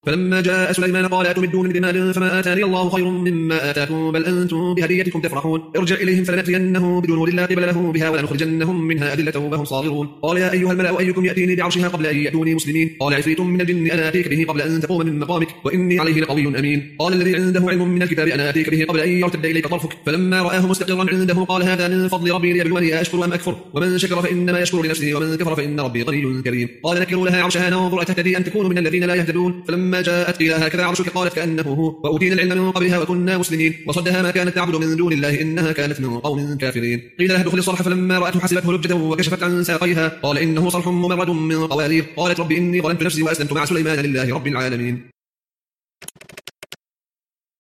فلما جاء سليمان قال أتمدون بمال فما آتاني الله خير مما آتاكم بل أنتم بهديتكم تفرحون ارجع إليهم فلنأتينهم بجنود لا قبل له بها ولنخرجنهم منها أذلة وهم صاغرون قال يا أيها الملأ أيكم يأتيني بعرشها قبل أن يأتوني مسلمين قال عفريت من الجن أنا آتيك به قبل أن تقوم من مقامك وإني عليه لقوي أمين قال الذي عنده علم من الكتاب أنا آتيك به قبل أن يرتد إليك طرفك فلما رآه مستقرا عنده قال هذا من فضل ربي ليبلوني أشكر أم أكفر ومن شكر فإنما يشكر لنفسه ومن كفر فإن ربي غني كريم قال نكروا لها عرشها ننظر أتهتدي أم تكون من الذين لا يهتدون فلما جاءت قيل هكذا عرشك قالت كأنه هو وأوتينا العلم من قبلها وكنا مسلمين وصدها ما كانت تعبد من دون الله إنها كانت من قوم كافرين قيل لها ادخل الصرح فلما رأته حسبته لجة وكشفت عن ساقيها قال إنه صرح ممرد من قوارير قالت رب إني ظلمت نفسي وأسلمت مع سليمان لله رب العالمين.